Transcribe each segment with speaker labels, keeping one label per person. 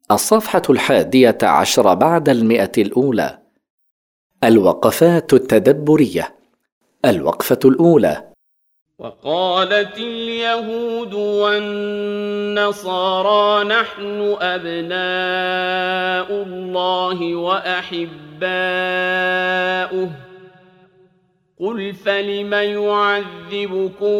Speaker 1: الصفحة 11 بعد 100 الوقفات التدبرية. الوقفة الأولى:
Speaker 2: وقالت اليهود والنصارى نحن أبناء الله وأحباؤه قل فلم يعذبكم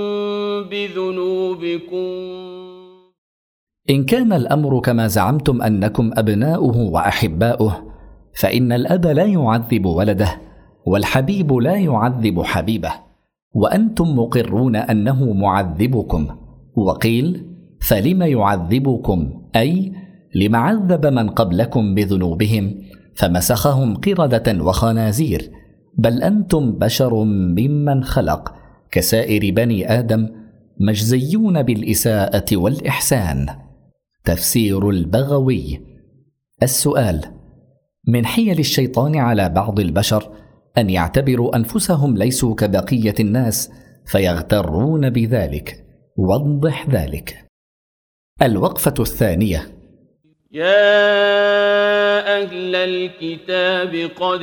Speaker 2: بذنوبكم.
Speaker 3: إن كان الأمر كما زعمتم أنكم أبناؤه وأحباؤه، فإن الأب لا يعذب ولده، والحبيب لا يعذب حبيبه، وأنتم مقرون أنه معذبكم. وقيل: فلم يعذبكم، أي لم عذب من قبلكم بذنوبهم فمسخهم قردة وخنازير، بل أنتم بشر ممن خلق كسائر بني آدم، مجزيون بالإساءة والإحسان. تفسير البغوي. السؤال: من حيل الشيطان على بعض البشر أن يعتبروا أنفسهم ليسوا كبقية الناس فيغترون بذلك. وضح ذلك. الوقفة الثانية:
Speaker 2: يا أهل الكتاب قد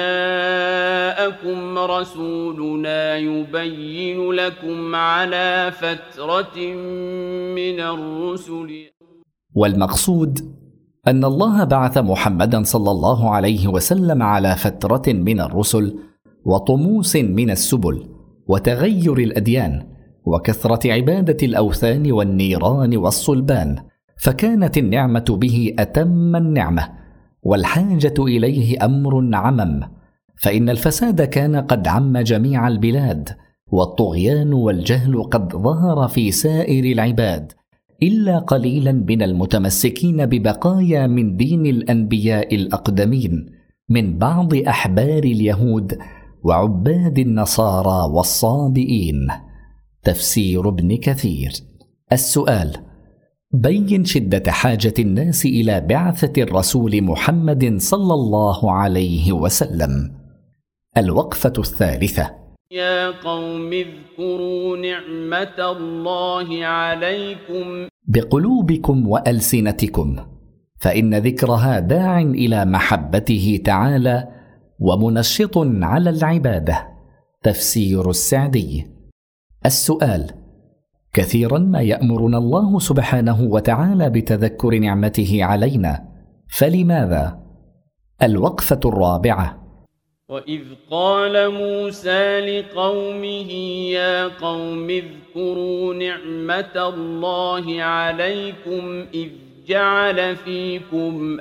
Speaker 2: جاءكم رسولنا يبين لكم على فترة من الرسل.
Speaker 3: والمقصود أن الله بعث محمدا صلى الله عليه وسلم على فترة من الرسل وطموس من السبل وتغير الأديان وكثرة عبادة الأوثان والنيران والصلبان، فكانت النعمة به أتم النعمة، والحاجة إليه أمر عمم، فإن الفساد كان قد عم جميع البلاد، والطغيان والجهل قد ظهر في سائر العباد، إلا قليلا من المتمسكين ببقايا من دين الأنبياء الأقدمين من بعض أحبار اليهود وعباد النصارى والصابئين. تفسير ابن كثير. السؤال: بين شدة حاجة الناس إلى بعثة الرسول محمد صلى الله عليه وسلم. الوقفة الثالثة:
Speaker 2: يا قوم اذكروا نعمة الله عليكم
Speaker 3: بقلوبكم وألسنتكم، فإن ذكرها داع إلى محبته تعالى ومنشط على العبادة. تفسير السعدي. السؤال: كثيرا ما يأمرنا الله سبحانه وتعالى بتذكر نعمته علينا، فلماذا؟ الوقفة الرابعة:
Speaker 2: وإذ قال موسى لقومه يا قوم اذكروا نعمة الله عليكم إذ جعل فيكم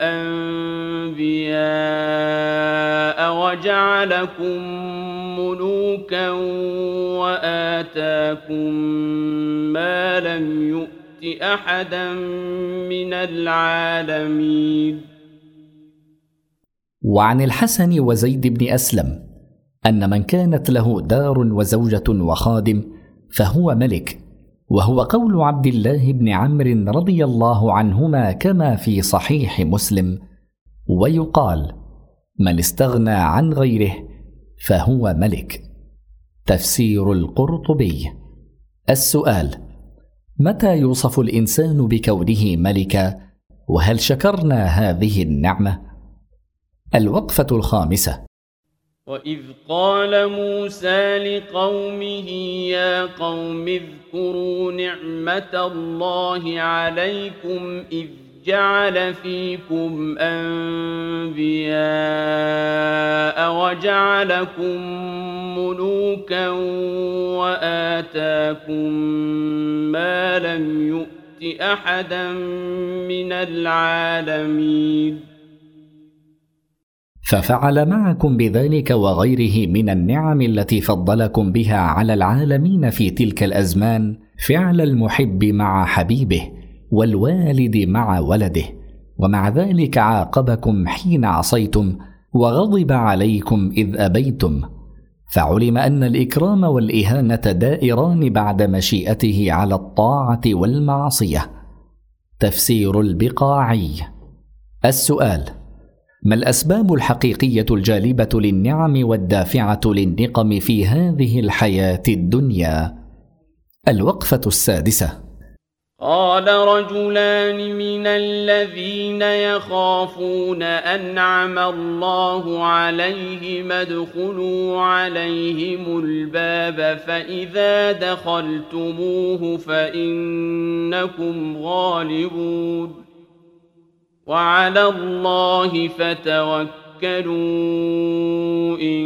Speaker 2: أنبياء وجعلكم ملوكا وآتاكم ما لم يؤت أحدا من العالمين.
Speaker 3: وعن الحسن وزيد بن أسلم أن من كانت له دار وزوجة وخادم فهو ملك، وهو قول عبد الله بن عمرو رضي الله عنهما كما في صحيح مسلم. ويقال: من استغنى عن غيره فهو ملك. تفسير القرطبي. السؤال: متى يوصف الإنسان بكونه ملكا؟ وهل شكرنا هذه النعمة؟ الوقفة الخامسة:
Speaker 2: وإذ قال موسى لقومه يا قوم اذكروا نعمة الله عليكم إذ جعل فيكم أنبياء وجعلكم ملوكا وآتاكم ما لم يؤت أحدا من العالمين.
Speaker 3: ففعل معكم بذلك وغيره من النعم التي فضلكم بها على العالمين في تلك الأزمان فعل المحب مع حبيبه والوالد مع ولده، ومع ذلك عاقبكم حين عصيتم وغضب عليكم إذ أبيتم، فعلم أن الإكرام والإهانة دائران بعد مشيئته على الطاعة والمعصية. تفسير البقاعي. السؤال: ما الأسباب الحقيقية الجالبة للنعم والدافعة للنقم في هذه الحياة الدنيا؟ الوقفة السادسة:
Speaker 2: قال رجلان من الذين يخافون أنعم الله عليهم ادخلوا عليهم الباب فإذا دخلتموه فإنكم غالبون وعلى الله فتوكلوا إن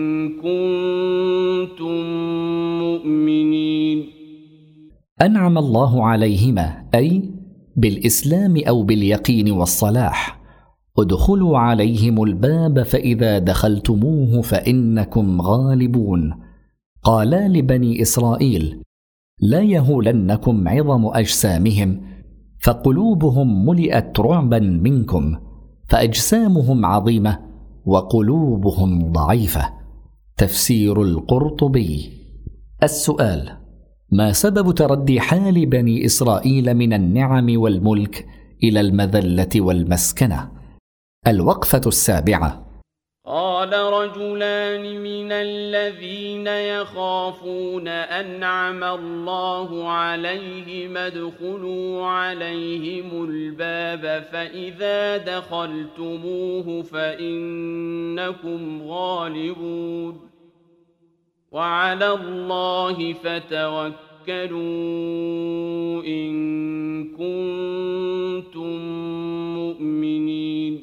Speaker 2: كنتم مؤمنين.
Speaker 3: أنعم الله عليهما أي بالإسلام أو باليقين والصلاح. ادخلوا عليهم الباب فإذا دخلتموه فإنكم غالبون. قالا لبني إسرائيل: لا يهولنكم عظم أجسامهم، فقلوبهم ملئت رعبا منكم، فأجسامهم عظيمة وقلوبهم ضعيفة. تفسير القرطبي. السؤال: ما سبب تردي حال بني إسرائيل من النعم والملك إلى المذلة والمسكنة؟ الوقفة السابعة.
Speaker 2: قال رجلان من الذين يخافون أنعم الله عليهم ادخلوا عليهم الباب فإذا دخلتموه فإنكم غالبون وعلى الله فتوكلوا إن كنتم مؤمنين.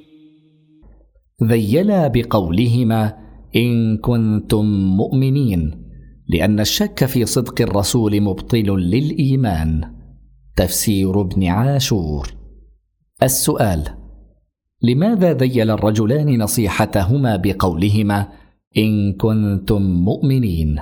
Speaker 3: ذيلا بقولهما إن كنتم مؤمنين، لأن الشك في صدق الرسول مبطل للإيمان. تفسير ابن عاشور. السؤال: لماذا ذيل الرجلان نصيحتهما بقولهما إن كنتم مؤمنين؟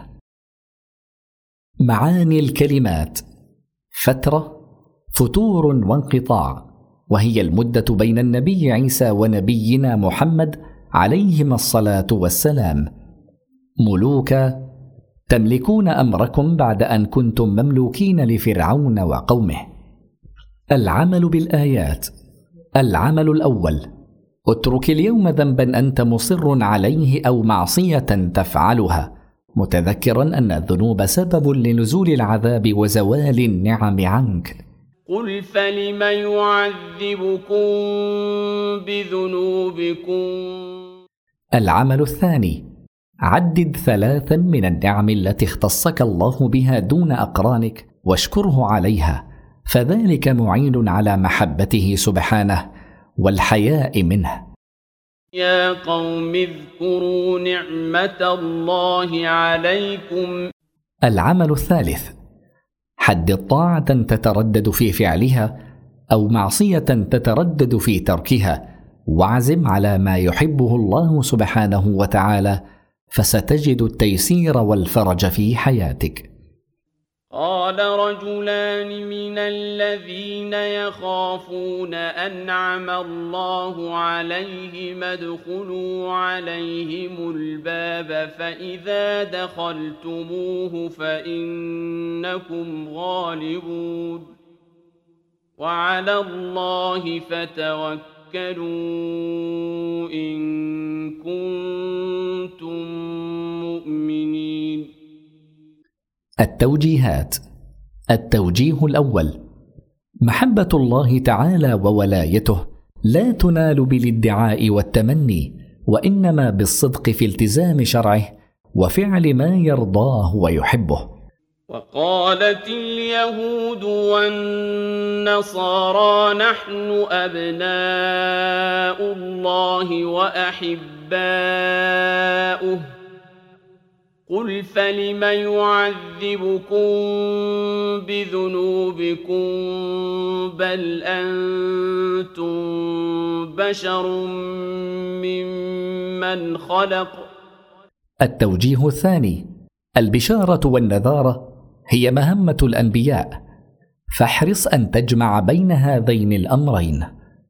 Speaker 3: معاني الكلمات: فترة، فتور وانقطاع، وهي المدة بين النبي عيسى ونبينا محمد عليهما الصلاة والسلام. ملوكا، تملكون أمركم بعد أن كنتم مملوكين لفرعون وقومه. العمل بالآيات. العمل الأول: اترك اليوم ذنبا أنت مصر عليه أو معصية تفعلها، متذكرا أن الذنوب سبب لنزول العذاب وزوال النعم عنك.
Speaker 2: قل فلم يعذبكم بذنوبكم.
Speaker 3: العمل الثاني: عدد 3 من النعم التي اختصك الله بها دون أقرانك واشكره عليها، فذلك معين على محبته سبحانه والحياء منه.
Speaker 2: يا قوم اذكروا نعمة الله عليكم.
Speaker 3: العمل الثالث: حدد طاعة تتردد في فعلها أو معصية تتردد في تركها، واعزم على ما يحبه الله سبحانه وتعالى، فستجد التيسير والفرج في حياتك.
Speaker 2: قال رجلان من الذين يخافون أنعم الله عليهم ادخلوا عليهم الباب فإذا دخلتموه فإنكم غالبون وعلى الله فتوكلوا إن كنتم مؤمنين.
Speaker 3: التوجيهات. التوجيه الأول: محبة الله تعالى وولايته لا تنال بالادعاء والتمني، وإنما بالصدق في التزام شرعه وفعل ما يرضاه ويحبه.
Speaker 2: وقالت اليهود والنصارى نحن أبناء الله وأحباؤه قل فلم يعذبكم بذنوبكم بل أنتم بشر ممن خلق.
Speaker 3: التوجيه الثاني: البشارة والنذارة هي مهمة الأنبياء، فاحرص أن تجمع بين هذين الأمرين.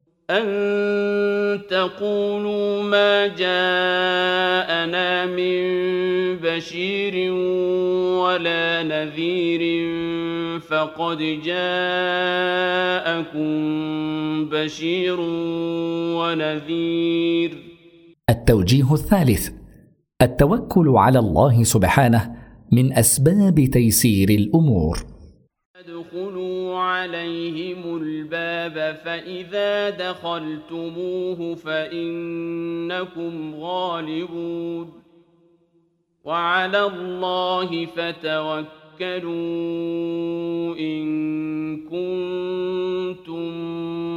Speaker 2: أن تقولوا ما جاءنا من بشير ولا نذير فقد جاءكم بشير ونذير.
Speaker 3: التوجيه الثالث: التوكل على الله سبحانه من أسباب تيسير الأمور.
Speaker 2: ادخلوا عليهم الباب فإذا دخلتموه فإنكم غالبون وعلى الله فتوكلوا إن كنتم